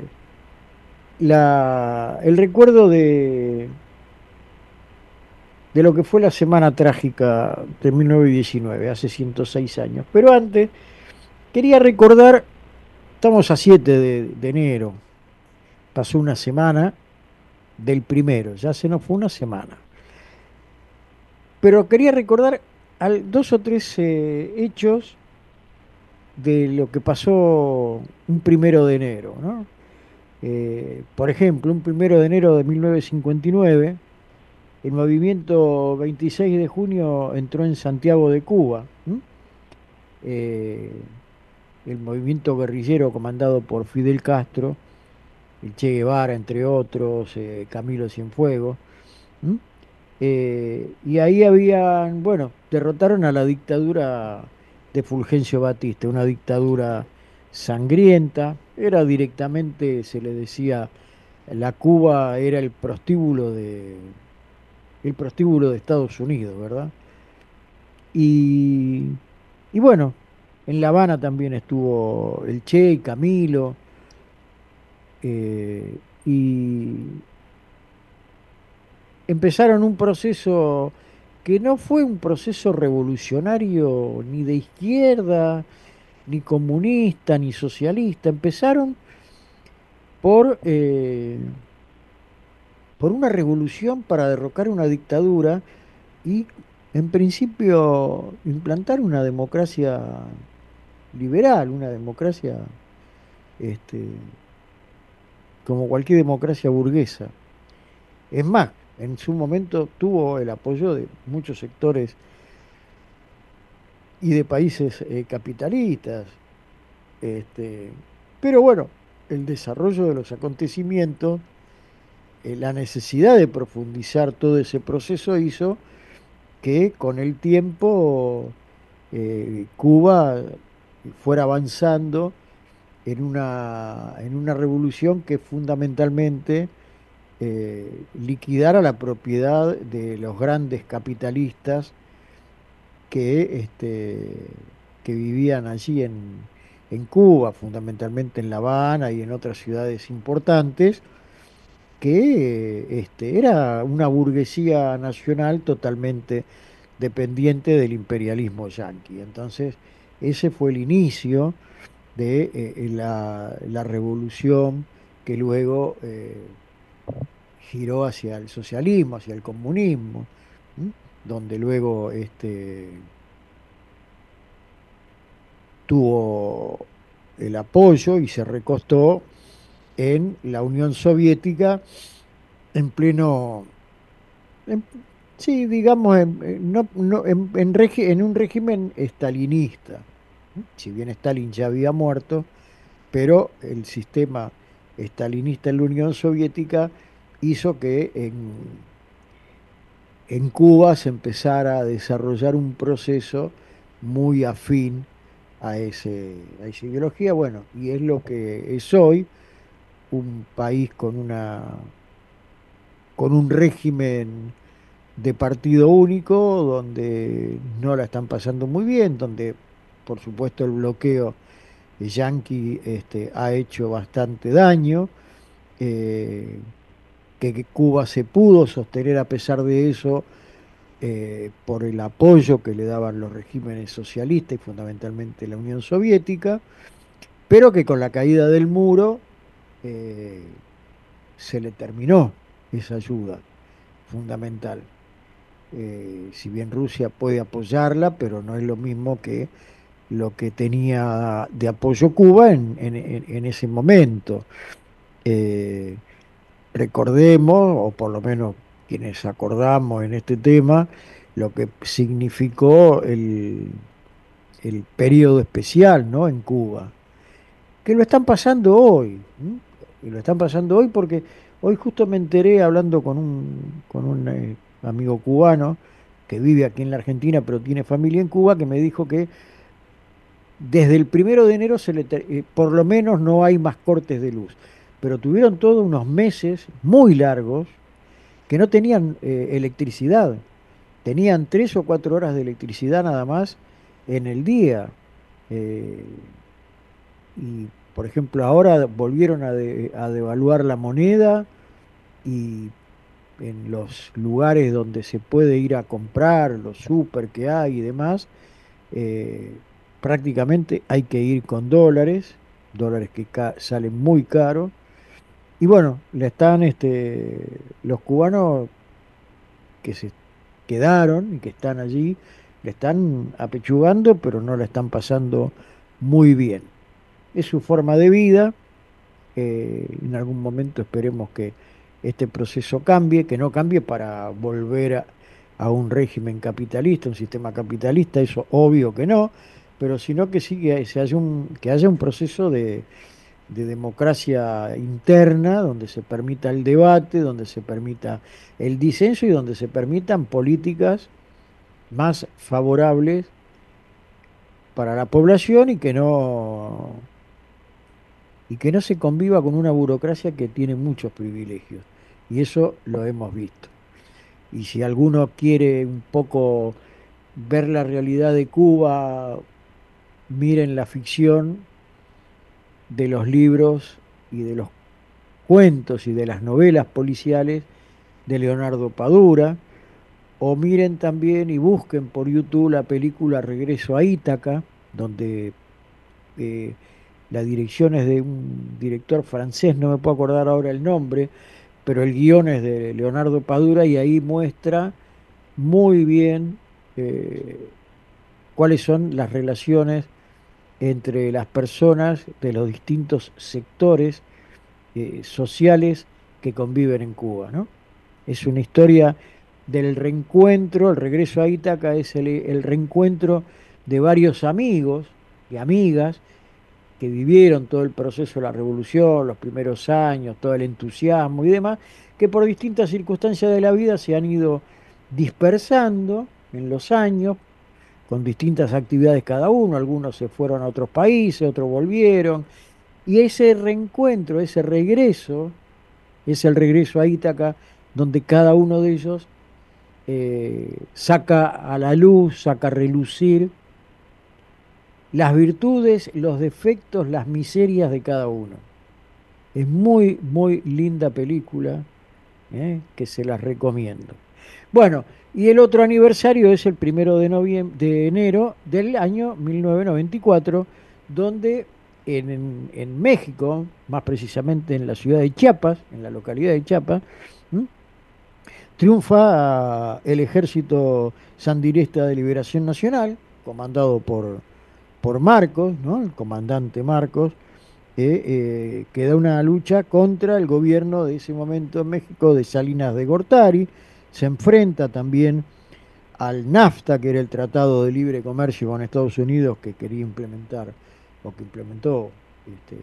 S1: la, el recuerdo de, de lo que fue la Semana Trágica de mil novecientos diecinueve, hace ciento seis años. Pero antes quería recordar, estamos a siete de, de enero, pasó una semana del primero, ya se nos fue una semana. Pero quería recordar al, dos o tres eh, hechos de lo que pasó un primero de enero, ¿no? Eh, por ejemplo, un primero de enero de mil novecientos cincuenta y nueve, el movimiento veintiséis de junio entró en Santiago de Cuba. Eh, el movimiento guerrillero comandado por Fidel Castro, el Che Guevara, entre otros, eh, Camilo Cienfuegos. ¿Mm? Eh, y ahí habían, bueno, derrotaron a la dictadura de Fulgencio Batista, una dictadura sangrienta, era directamente, se le decía, la Cuba era el prostíbulo de, el prostíbulo de Estados Unidos, ¿verdad? Y, y bueno, en La Habana también estuvo el Che y Camilo, eh, y empezaron un proceso que no fue un proceso revolucionario ni de izquierda, ni comunista, ni socialista. Empezaron por, eh, por una revolución para derrocar una dictadura y, en principio, implantar una democracia liberal, una democracia este, como cualquier democracia burguesa. Es más, en su momento tuvo el apoyo de muchos sectores y de países eh, capitalistas. Este, pero bueno, el desarrollo de los acontecimientos, eh, la necesidad de profundizar todo ese proceso hizo que con el tiempo eh, Cuba fuera avanzando en una, en una revolución que fundamentalmente eh, liquidara la propiedad de los grandes capitalistas que, este, que vivían allí en, en Cuba, fundamentalmente en La Habana y en otras ciudades importantes, que este, era una burguesía nacional totalmente dependiente del imperialismo yanqui. Entonces, ese fue el inicio de eh, la, la revolución que luego eh, giró hacia el socialismo, hacia el comunismo, ¿m? Donde luego este, tuvo el apoyo y se recostó en la Unión Soviética en pleno, en- sí, digamos, en, en- no- no- en- en regi- en un régimen estalinista. Si bien Stalin ya había muerto, pero el sistema estalinista en la Unión Soviética hizo que en, en Cuba se empezara a desarrollar un proceso muy afín a ese, a esa ideología, bueno, y es lo que es hoy, un país con una, con un régimen de partido único, donde no la están pasando muy bien, donde por supuesto el bloqueo yanqui este, ha hecho bastante daño, eh, que, que Cuba se pudo sostener a pesar de eso eh, por el apoyo que le daban los regímenes socialistas y fundamentalmente la Unión Soviética, pero que con la caída del muro eh, se le terminó esa ayuda fundamental. Eh, si bien Rusia puede apoyarla, pero no es lo mismo que lo que tenía de apoyo Cuba en, en- en- en ese momento. Eh, Recordemos, o por lo menos quienes acordamos en este tema, lo que significó el, el periodo especial, ¿no? En Cuba, que lo están pasando hoy, ¿m? Y lo están pasando hoy porque hoy justo me enteré hablando con un, con un eh, amigo cubano que vive aquí en la Argentina pero tiene familia en Cuba, que me dijo que desde el primero de enero se le ter- eh, por lo menos no hay más cortes de luz, pero tuvieron todos unos meses muy largos que no tenían eh, electricidad, tenían tres o cuatro horas de electricidad nada más en el día. eh, y, por ejemplo, ahora volvieron a, de- a devaluar la moneda y en los lugares donde se puede ir a comprar, los súper que hay y demás, eh, prácticamente hay que ir con dólares, dólares que ca- salen muy caros. Y bueno, le están este, los cubanos que se quedaron y que están allí, le están apechugando, pero no la están pasando muy bien. Es su forma de vida. eh, en algún momento esperemos que este proceso cambie, que no cambie para volver a, a un régimen capitalista, un sistema capitalista, eso obvio que no, pero sino que sí que se haya un, que haya un proceso de, de democracia interna, donde se permita el debate, donde se permita el disenso y donde se permitan políticas más favorables para la población y que no y que no se conviva con una burocracia que tiene muchos privilegios. Y eso lo hemos visto. Y si alguno quiere un poco ver la realidad de Cuba, miren la ficción de los libros y de los cuentos y de las novelas policiales de Leonardo Padura, o miren también y busquen por YouTube la película Regreso a Ítaca, donde eh, la dirección es de un director francés, no me puedo acordar ahora el nombre, pero el guión es de Leonardo Padura y ahí muestra muy bien eh, cuáles son las relaciones entre las personas de los distintos sectores eh, sociales que conviven en Cuba, ¿no? Es una historia del reencuentro, el regreso a Ítaca es el, el reencuentro de varios amigos y amigas que vivieron todo el proceso de la revolución, los primeros años, todo el entusiasmo y demás, que por distintas circunstancias de la vida se han ido dispersando en los años, con distintas actividades cada uno, algunos se fueron a otros países, otros volvieron, y ese reencuentro, ese regreso, es el regreso a Ítaca, donde cada uno de ellos eh, saca a la luz, saca a relucir las virtudes, los defectos, las miserias de cada uno. Es muy, muy linda película, ¿eh? Que se las recomiendo. Bueno, y el otro aniversario es el primero de noviembre, de enero del año mil novecientos noventa y cuatro, donde en, en- en México, más precisamente en la ciudad de Chiapas, en la localidad de Chiapas, ¿m? Triunfa el Ejército Sandinista de Liberación Nacional, comandado por, por Marcos, ¿no? El comandante Marcos, eh, eh, que da una lucha contra el gobierno de ese momento en México de Salinas de Gortari, se enfrenta también al NAFTA, que era el Tratado de Libre Comercio con Estados Unidos que quería implementar, o que implementó este,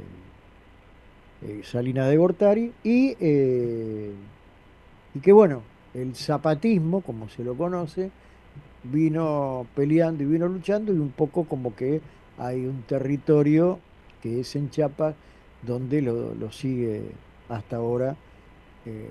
S1: eh, Salinas de Gortari, y, eh, y que bueno, el zapatismo, como se lo conoce, vino peleando y vino luchando y un poco como que hay un territorio que es en Chiapas donde lo, lo sigue hasta ahora eh,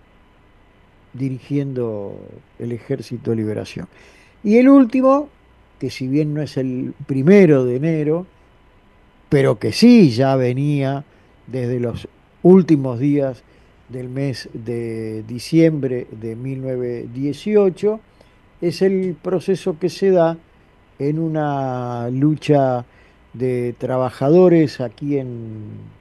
S1: dirigiendo el Ejército de Liberación. Y el último, que si bien no es el primero de enero, pero que sí ya venía desde los últimos días del mes de diciembre de mil novecientos dieciocho, es el proceso que se da en una lucha de trabajadores aquí en,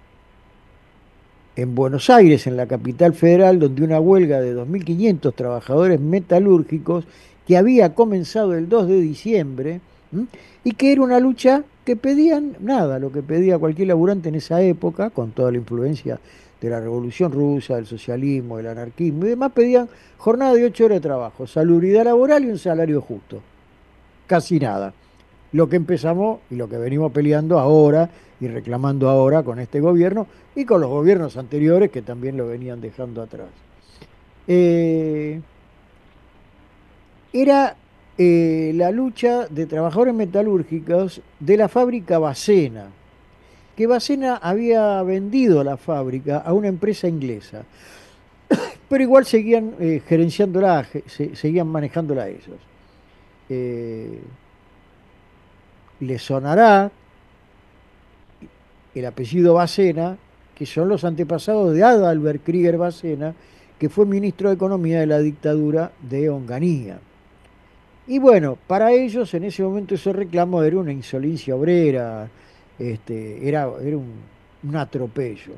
S1: en Buenos Aires, en la capital federal, donde una huelga de dos mil quinientos trabajadores metalúrgicos que había comenzado el dos de diciembre, ¿m? Y que era una lucha que pedían nada, lo que pedía cualquier laburante en esa época, con toda la influencia de la Revolución Rusa, del socialismo, del anarquismo y demás, pedían jornada de ocho horas de trabajo, salubridad laboral y un salario justo. Casi nada. Lo que empezamos y lo que venimos peleando ahora y reclamando ahora con este gobierno y con los gobiernos anteriores que también lo venían dejando atrás. Eh, era eh, la lucha de trabajadores metalúrgicos de la fábrica Bacena, que Bacena había vendido la fábrica a una empresa inglesa, pero igual seguían eh, gerenciándola, ge- se- seguían manejándola ellos. Eh, Les sonará el apellido Bacena, que son los antepasados de Adalbert Krieger Bacena, que fue ministro de Economía de la dictadura de Onganía. Y bueno, para ellos en ese momento ese reclamo era una insolencia obrera, este, era, era un, un atropello.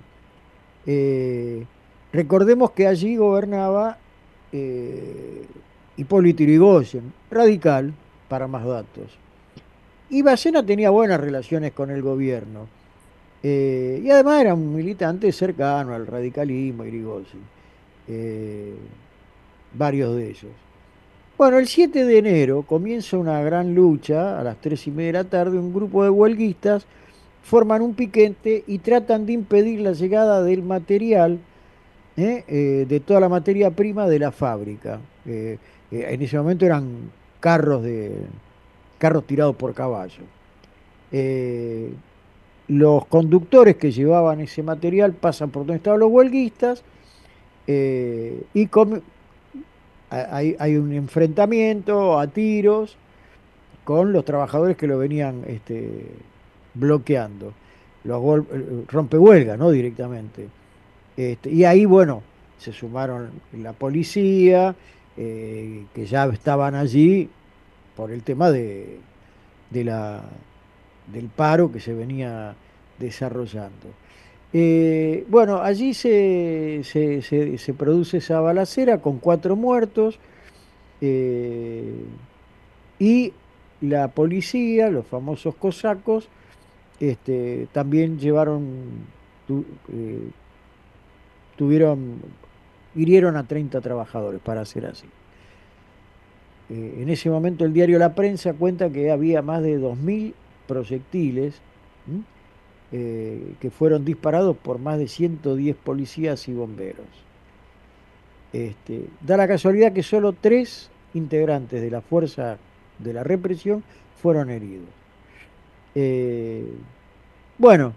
S1: Eh, Recordemos que allí gobernaba eh, Hipólito Yrigoyen, radical, para más datos. Y Bacena tenía buenas relaciones con el gobierno. Eh, y además era un militante cercano al radicalismo, Irigoyen, eh, varios de ellos. Bueno, el siete de enero comienza una gran lucha, a las tres y media de la tarde, un grupo de huelguistas forman un piquete y tratan de impedir la llegada del material, ¿eh? Eh, de toda la materia prima de la fábrica. Eh, eh, en ese momento eran carros, de, carros tirados por caballo. Eh, los conductores que llevaban ese material pasan por donde estaban los huelguistas, eh, y com- hay, hay un enfrentamiento a tiros con los trabajadores que lo venían este, bloqueando, los gol- eh, rompehuelgas, ¿no? Directamente. Este, y ahí, bueno, se sumaron la policía, eh, que ya estaban allí por el tema de, de la, del paro que se venía desarrollando. Eh, bueno, allí se, se- se- se produce esa balacera con cuatro muertos, eh, y la policía, los famosos cosacos, este, también llevaron, tu- eh, tuvieron, hirieron a treinta trabajadores, para ser así. Eh, en ese momento el diario La Prensa cuenta que había más de dos mil proyectiles, ¿m? Eh, que fueron disparados por más de ciento diez policías y bomberos. Este, da la casualidad que solo tres integrantes de la fuerza de la represión fueron heridos. Eh, bueno,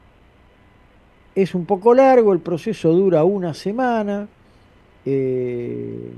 S1: es un poco largo, el proceso dura una semana. eh,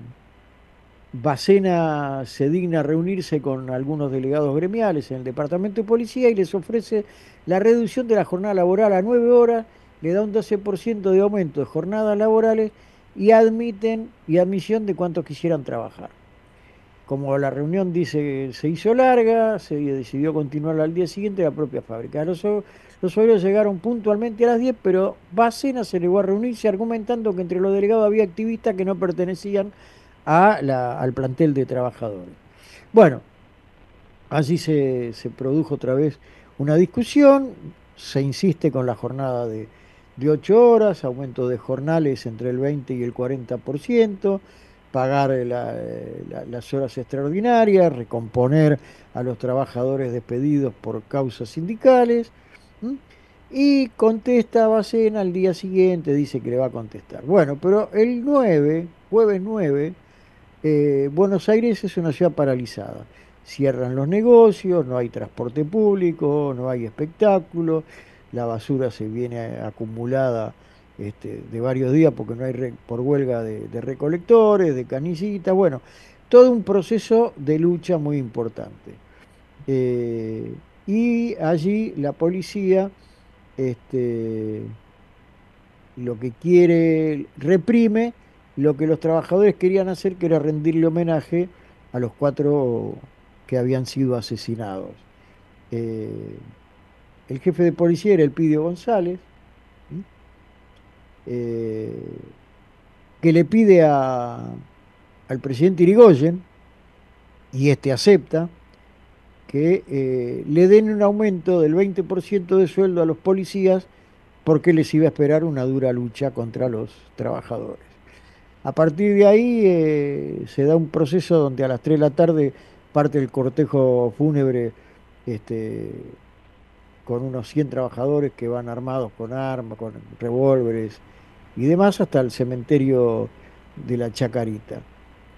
S1: Bacena se digna a reunirse con algunos delegados gremiales en el departamento de policía y les ofrece la reducción de la jornada laboral a nueve horas, le da un doce por ciento de aumento de jornadas laborales y admiten y admisión de cuantos quisieran trabajar. Como la reunión dice se hizo larga, se decidió continuarla al día siguiente la propia fábrica. Los, o- los obreros llegaron puntualmente a las diez, pero Bacena se negó a reunirse argumentando que entre los delegados había activistas que no pertenecían a la- al plantel de trabajadores. Bueno, allí se, se produjo otra vez una discusión, se insiste con la jornada de, de ocho horas, aumento de jornales entre el veinte y el cuarenta por ciento, pagar la- la- las horas extraordinarias, recomponer a los trabajadores despedidos por causas sindicales. ¿M? Y contesta Bacena al día siguiente, dice que le va a contestar. Bueno, pero el nueve, jueves nueve, eh, Buenos Aires es una ciudad paralizada. Cierran los negocios, no hay transporte público, no hay espectáculo, la basura se viene acumulada, este, de varios días porque no hay re- por huelga de, de recolectores, de canillitas, bueno, todo un proceso de lucha muy importante. Eh, y allí la policía, este, lo que quiere, reprime lo que los trabajadores querían hacer, que era rendirle homenaje a los cuatro que habían sido asesinados. Eh, el jefe de policía era Elpidio González, ¿m? eh, que le pide a- al presidente Irigoyen, y este acepta, que eh, le den un aumento del veinte por ciento de sueldo a los policías porque les iba a esperar una dura lucha contra los trabajadores. A partir de ahí eh, se da un proceso donde a las tres de la tarde parte el cortejo fúnebre, este, con unos cien trabajadores que van armados con armas, con revólveres y demás, hasta el cementerio de la Chacarita.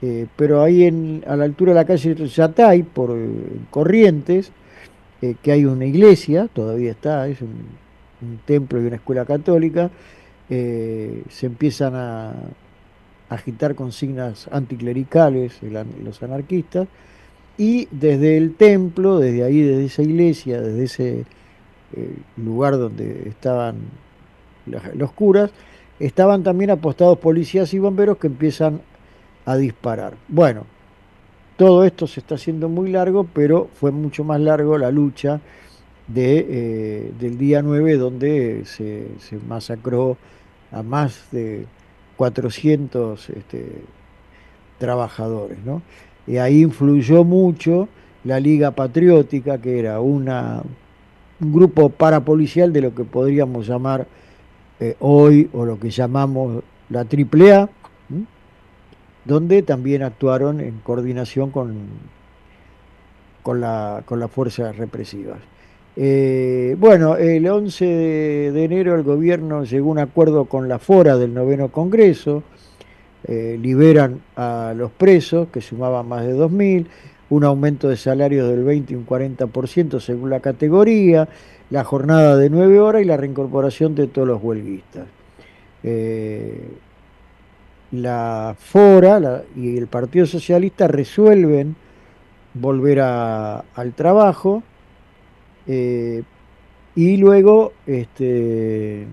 S1: eh, pero ahí en, a la altura de la calle Yatay, por eh, Corrientes, eh, que hay una iglesia, todavía está, es un, un templo y una escuela católica, eh, se empiezan a agitar consignas anticlericales los anarquistas, y desde el templo, desde ahí, desde esa iglesia, desde ese eh, lugar donde estaban los curas, estaban también apostados policías y bomberos que empiezan a disparar. Bueno, todo esto se está haciendo muy largo, pero fue mucho más largo la lucha de, eh, del día nueve, donde se, se masacró a más de cuatrocientos este, trabajadores, ¿no? Y ahí influyó mucho la Liga Patriótica, que era una, un grupo parapolicial de lo que podríamos llamar eh, hoy, o lo que llamamos la triple A, ¿sí? Donde también actuaron en coordinación con, con, la, con las fuerzas represivas. Eh, bueno, el once de enero el gobierno llegó a un acuerdo con la Fora del noveno Congreso, eh, liberan a los presos, que sumaban más de dos mil, un aumento de salarios del veinte y un cuarenta por ciento según la categoría, la jornada de nueve horas y la reincorporación de todos los huelguistas. Eh, la Fora la, y el Partido Socialista resuelven volver a, al trabajo, eh, y luego este,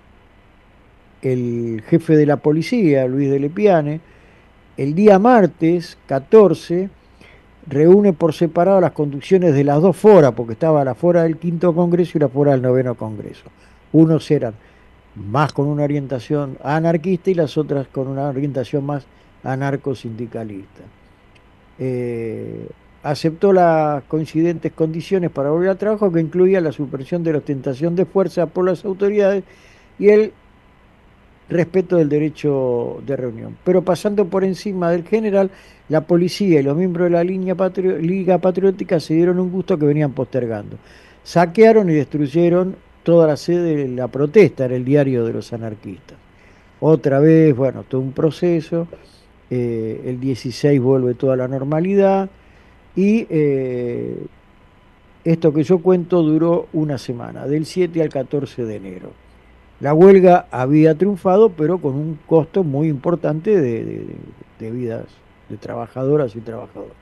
S1: el jefe de la policía, Luis de Lepiane, el día martes catorce reúne por separado las conducciones de las dos foras, porque estaba la Fora del quinto Congreso y la Fora del noveno Congreso. Unos eran más con una orientación anarquista y las otras con una orientación más anarcosindicalista. Eh, aceptó las coincidentes condiciones para volver al trabajo, que incluía la supresión de la ostentación de fuerza por las autoridades y el respeto del derecho de reunión. Pero pasando por encima del general, la policía y los miembros de la línea patri- Liga Patriótica se dieron un gusto que venían postergando. Saquearon y destruyeron toda la sede de la protesta, era el diario de los anarquistas. Otra vez, bueno, todo un proceso, eh, el dieciséis vuelve toda la normalidad, y eh, esto que yo cuento duró una semana, del siete al catorce de enero. La huelga había triunfado, pero con un costo muy importante de, de, de vidas de trabajadoras y trabajadores.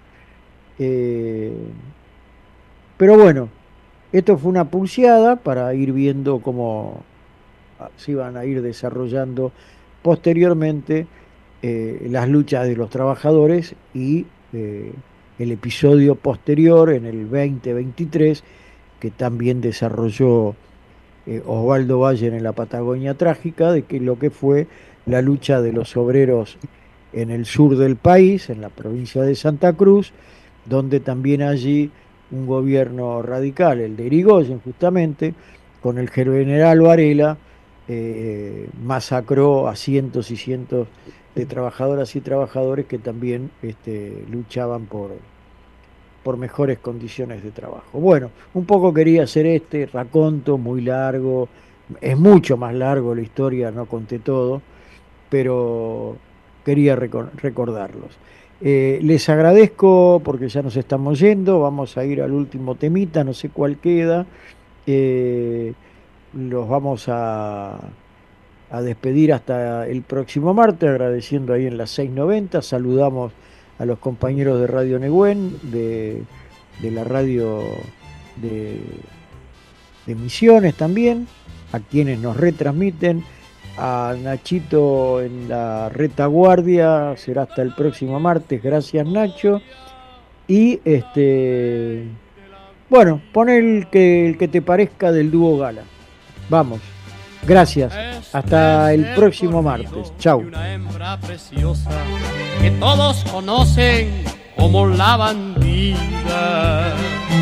S1: Eh, pero bueno, esto fue una pulseada para ir viendo cómo se iban a ir desarrollando posteriormente eh, las luchas de los trabajadores y eh, el episodio posterior en el veinte veintitrés que también desarrolló eh, Osvaldo Bayer en la Patagonia Trágica, de que lo que fue la lucha de los obreros en el sur del país, en la provincia de Santa Cruz, donde también allí un gobierno radical, el de Irigoyen justamente, con el general Varela, eh, masacró a cientos y cientos de trabajadoras y trabajadores que también este, luchaban por, por mejores condiciones de trabajo. Bueno, un poco quería hacer este raconto muy largo, es mucho más largo la historia, no conté todo, pero quería recor- recordarlos. Eh, les agradezco porque ya nos estamos yendo, vamos a ir al último temita, no sé cuál queda, eh, los vamos a, a despedir hasta el próximo martes, agradeciendo ahí en las seis noventa, saludamos a los compañeros de Radio Negüén, de, de la radio de, de Misiones también, a quienes nos retransmiten, a Nachito en la retaguardia, será hasta el próximo martes, gracias Nacho, y este bueno, pon el que, el que te parezca del dúo Gala, vamos, gracias, hasta el próximo martes, chau.
S7: Una hembra preciosa que todos conocen como la bandida.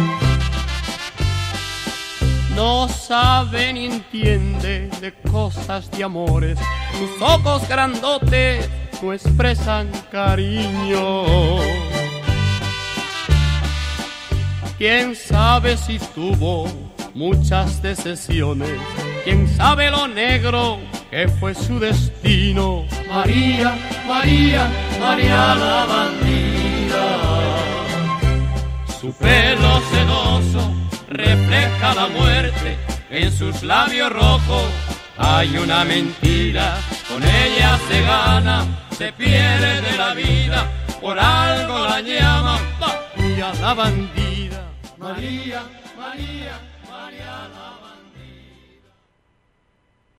S7: No sabe ni entiende de cosas de amores, sus ojos grandotes no expresan cariño. Quién sabe si tuvo muchas decepciones, quién sabe lo negro que fue su destino. María, María, María la bandida. Su pelo sedoso refleja la muerte, en sus labios rojos hay una mentira. Con ella se gana, se pierde de la vida, por algo la llama María la bandida. María, María, María la bandida.